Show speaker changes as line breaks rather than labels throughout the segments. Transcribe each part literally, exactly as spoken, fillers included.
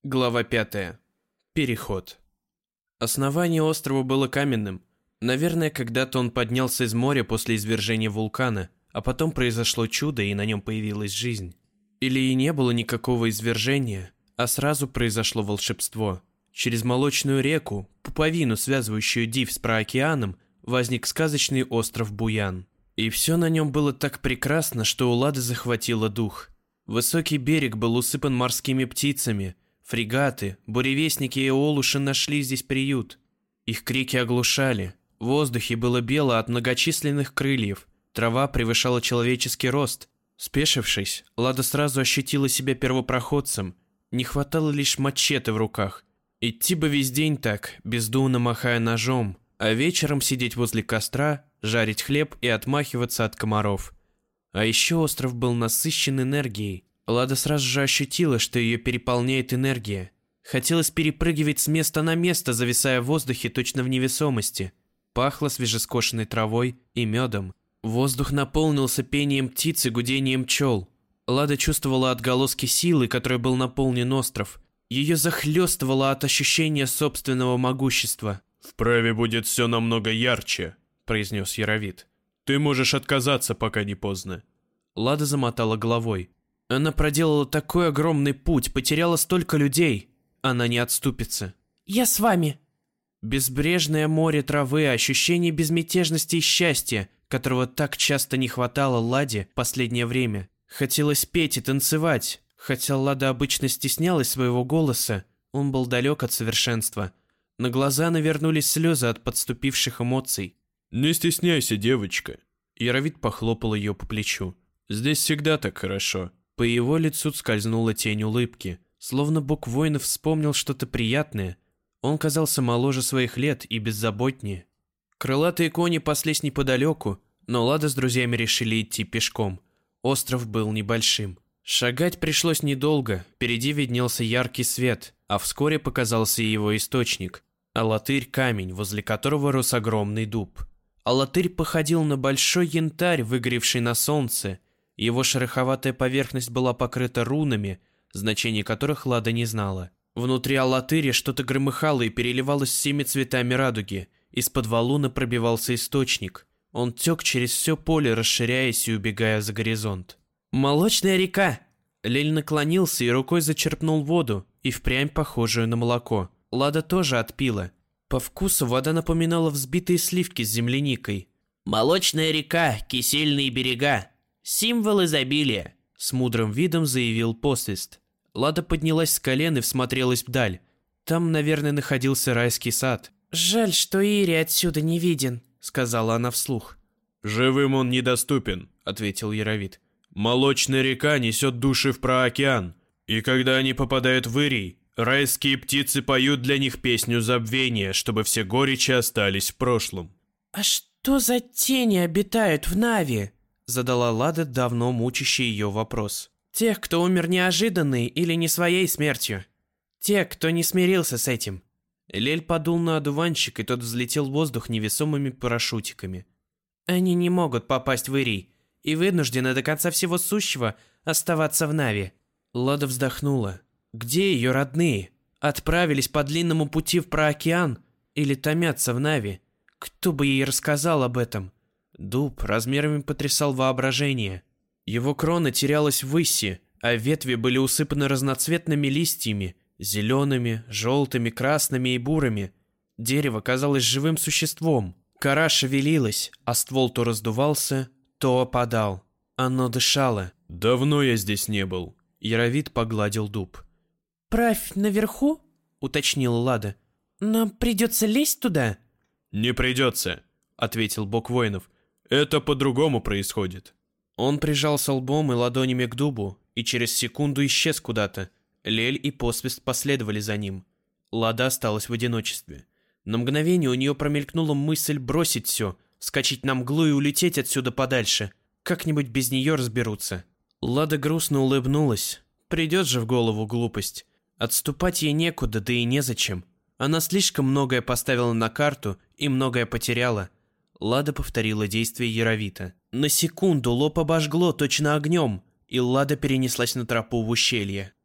Глава пятая. Переход. Основание острова было каменным. Наверное, когда-то он поднялся из моря после извержения вулкана, а потом произошло чудо, и на нем появилась жизнь. Или и не было никакого извержения, а сразу произошло волшебство. Через молочную реку, пуповину, связывающую Див с Праокеаном, возник сказочный остров Буян. И все на нем было так прекрасно, что у Лады захватило дух. Высокий берег был усыпан морскими птицами. Фрегаты, буревестники и олуши нашли здесь приют. Их крики оглушали. В воздухе было бело от многочисленных крыльев. Трава превышала человеческий рост. Спешившись, Лада сразу ощутила себя первопроходцем. Не хватало лишь мачете в руках. Идти бы весь день так, бездумно махая ножом, а вечером сидеть возле костра, жарить хлеб и отмахиваться от комаров. А еще остров был насыщен энергией. Лада сразу же ощутила, что ее переполняет энергия. Хотелось перепрыгивать с места на место, зависая в воздухе точно в невесомости. Пахло свежескошенной травой и медом. Воздух наполнился пением птиц и гудением пчел. Лада чувствовала отголоски силы, которой был наполнен остров. Ее захлестывало от ощущения собственного могущества.
«Вправе будет все намного ярче», — произнес Яровит. «Ты можешь отказаться, пока не поздно».
Лада замотала головой. Она проделала такой огромный путь, потеряла столько людей. Она не отступится. «Я с вами». Безбрежное море травы, ощущение безмятежности и счастья, которого так часто не хватало Ладе в последнее время. Хотелось петь и танцевать. Хотя Лада обычно стеснялась своего голоса, он был далек от совершенства. На глаза навернулись слезы от подступивших эмоций.
«Не стесняйся, девочка».
Яровит похлопал ее по плечу.
«Здесь всегда так хорошо».
По его лицу скользнула тень улыбки, словно бог воинов вспомнил что-то приятное. Он казался моложе своих лет и беззаботнее. Крылатые кони паслись неподалеку, но Лада с друзьями решили идти пешком. Остров был небольшим. Шагать пришлось недолго, впереди виднелся яркий свет, а вскоре показался и его источник. Алатырь – камень, возле которого рос огромный дуб. Алатырь походил на большой янтарь, выгоревший на солнце. Его шероховатая поверхность была покрыта рунами, значение которых Лада не знала. Внутри алатыря что-то громыхало и переливалось всеми цветами радуги. Из-под валуна пробивался источник. Он тек через все поле, расширяясь и убегая за горизонт. «Молочная река!» Лель наклонился и рукой зачерпнул воду, и впрямь похожую на молоко. Лада тоже отпила. По вкусу вода напоминала взбитые сливки с земляникой. «Молочная река, кисельные берега. Символ изобилия», — с мудрым видом заявил посвист. Лада поднялась с колен и всмотрелась вдаль. Там, наверное, находился райский сад. «Жаль, что Ири отсюда не виден», — сказала она вслух.
«Живым он недоступен», — ответил Яровит. «Молочная река несет души в Праокеан, и когда они попадают в Ирий, райские птицы поют для них песню забвения, чтобы все горечи остались в прошлом».
«А что за тени обитают в Нави?» — задала Лада давно мучащий ее вопрос. «Тех, кто умер неожиданной или не своей смертью. Те, кто не смирился с этим». Лель подул на одуванчик, и тот взлетел в воздух невесомыми парашютиками. «Они не могут попасть в Ирий и вынуждены до конца всего сущего оставаться в Нави». Лада вздохнула. Где ее родные? Отправились по длинному пути в Праокеан или томятся в Нави? Кто бы ей рассказал об этом? Дуб размерами потрясал воображение. Его крона терялась ввыси, а ветви были усыпаны разноцветными листьями, зелеными, желтыми, красными и бурыми. Дерево казалось живым существом. Кора шевелилась, а ствол то раздувался, то опадал. Оно дышало.
«Давно я здесь не был».
Яровит погладил дуб. «Правь наверху?» — уточнила Лада. «Нам придется лезть туда?»
«Не придется», — ответил бог воинов. «Это по-другому происходит».
Он прижался лбом и ладонями к дубу, и через секунду исчез куда-то. Лель и посвист последовали за ним. Лада осталась в одиночестве. На мгновение у нее промелькнула мысль бросить все, вскочить на мглу и улететь отсюда подальше. Как-нибудь без нее разберутся. Лада грустно улыбнулась. Придет же в голову глупость. Отступать ей некуда, да и незачем. Она слишком многое поставила на карту и многое потеряла. Лада повторила действие Яровита. На секунду лоб обожгло точно огнем, и Лада перенеслась на тропу в ущелье.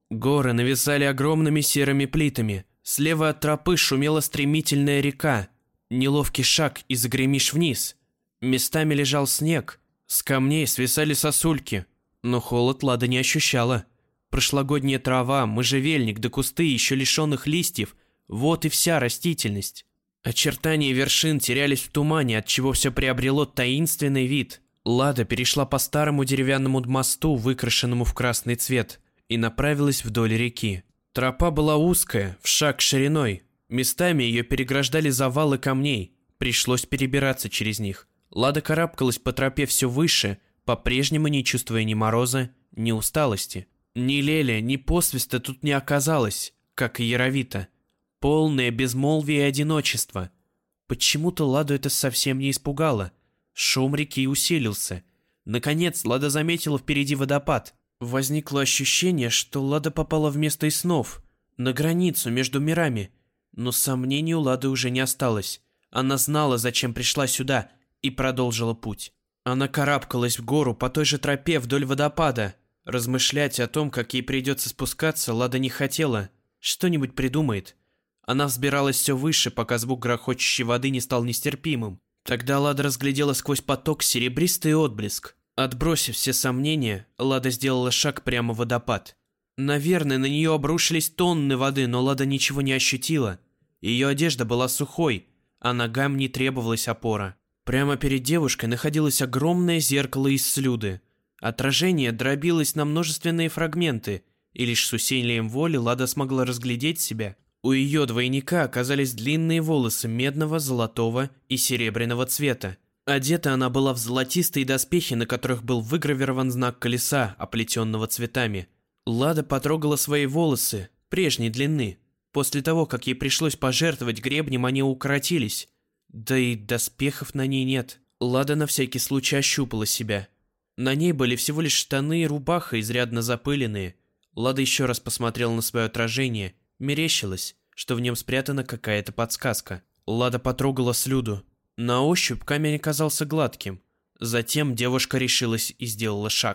Горы нависали огромными серыми плитами. Слева от тропы шумела стремительная река. Неловкий шаг и загремишь вниз. Местами лежал снег. С камней свисали сосульки. Но холод Лада не ощущала. Прошлогодняя трава, можжевельник да кусты, еще лишенных листьев. Вот и вся растительность. Очертания вершин терялись в тумане, отчего все приобрело таинственный вид. Лада перешла по старому деревянному мосту, выкрашенному в красный цвет, и направилась вдоль реки. Тропа была узкая, в шаг шириной. Местами ее переграждали завалы камней. Пришлось перебираться через них. Лада карабкалась по тропе все выше, по-прежнему не чувствуя ни мороза, ни усталости. Ни Леля, ни посвиста тут не оказалось, как и Яровита. Полное безмолвие и одиночество. Почему-то Ладу это совсем не испугало. Шум реки усилился. Наконец Лада заметила впереди водопад. Возникло ощущение, что Лада попала в место из снов, на границу между мирами. Но сомнений у Лады уже не осталось. Она знала, зачем пришла сюда, и продолжила путь. Она карабкалась в гору по той же тропе вдоль водопада. Размышлять о том, как ей придется спускаться, Лада не хотела. Что-нибудь придумает. Она взбиралась все выше, пока звук грохочущей воды не стал нестерпимым. Тогда Лада разглядела сквозь поток серебристый отблеск. Отбросив все сомнения, Лада сделала шаг прямо в водопад. Наверное, на нее обрушились тонны воды, но Лада ничего не ощутила. Ее одежда была сухой, а ногам не требовалась опора. Прямо перед девушкой находилось огромное зеркало из слюды. Отражение дробилось на множественные фрагменты, и лишь с усилием воли Лада смогла разглядеть себя. У ее двойника оказались длинные волосы медного, золотого и серебряного цвета. Одета она была в золотистые доспехи, на которых был выгравирован знак колеса, оплетенного цветами. Лада потрогала свои волосы, прежней длины. После того, как ей пришлось пожертвовать гребнем, они укоротились. Да и доспехов на ней нет. Лада на всякий случай ощупала себя. На ней были всего лишь штаны и рубаха, изрядно запыленные. Лада еще раз посмотрела на свое отражение. Мерещилось, что в нем спрятана какая-то подсказка. Лада потрогала слюду. На ощупь камень оказался гладким. Затем девушка решилась и сделала шаг.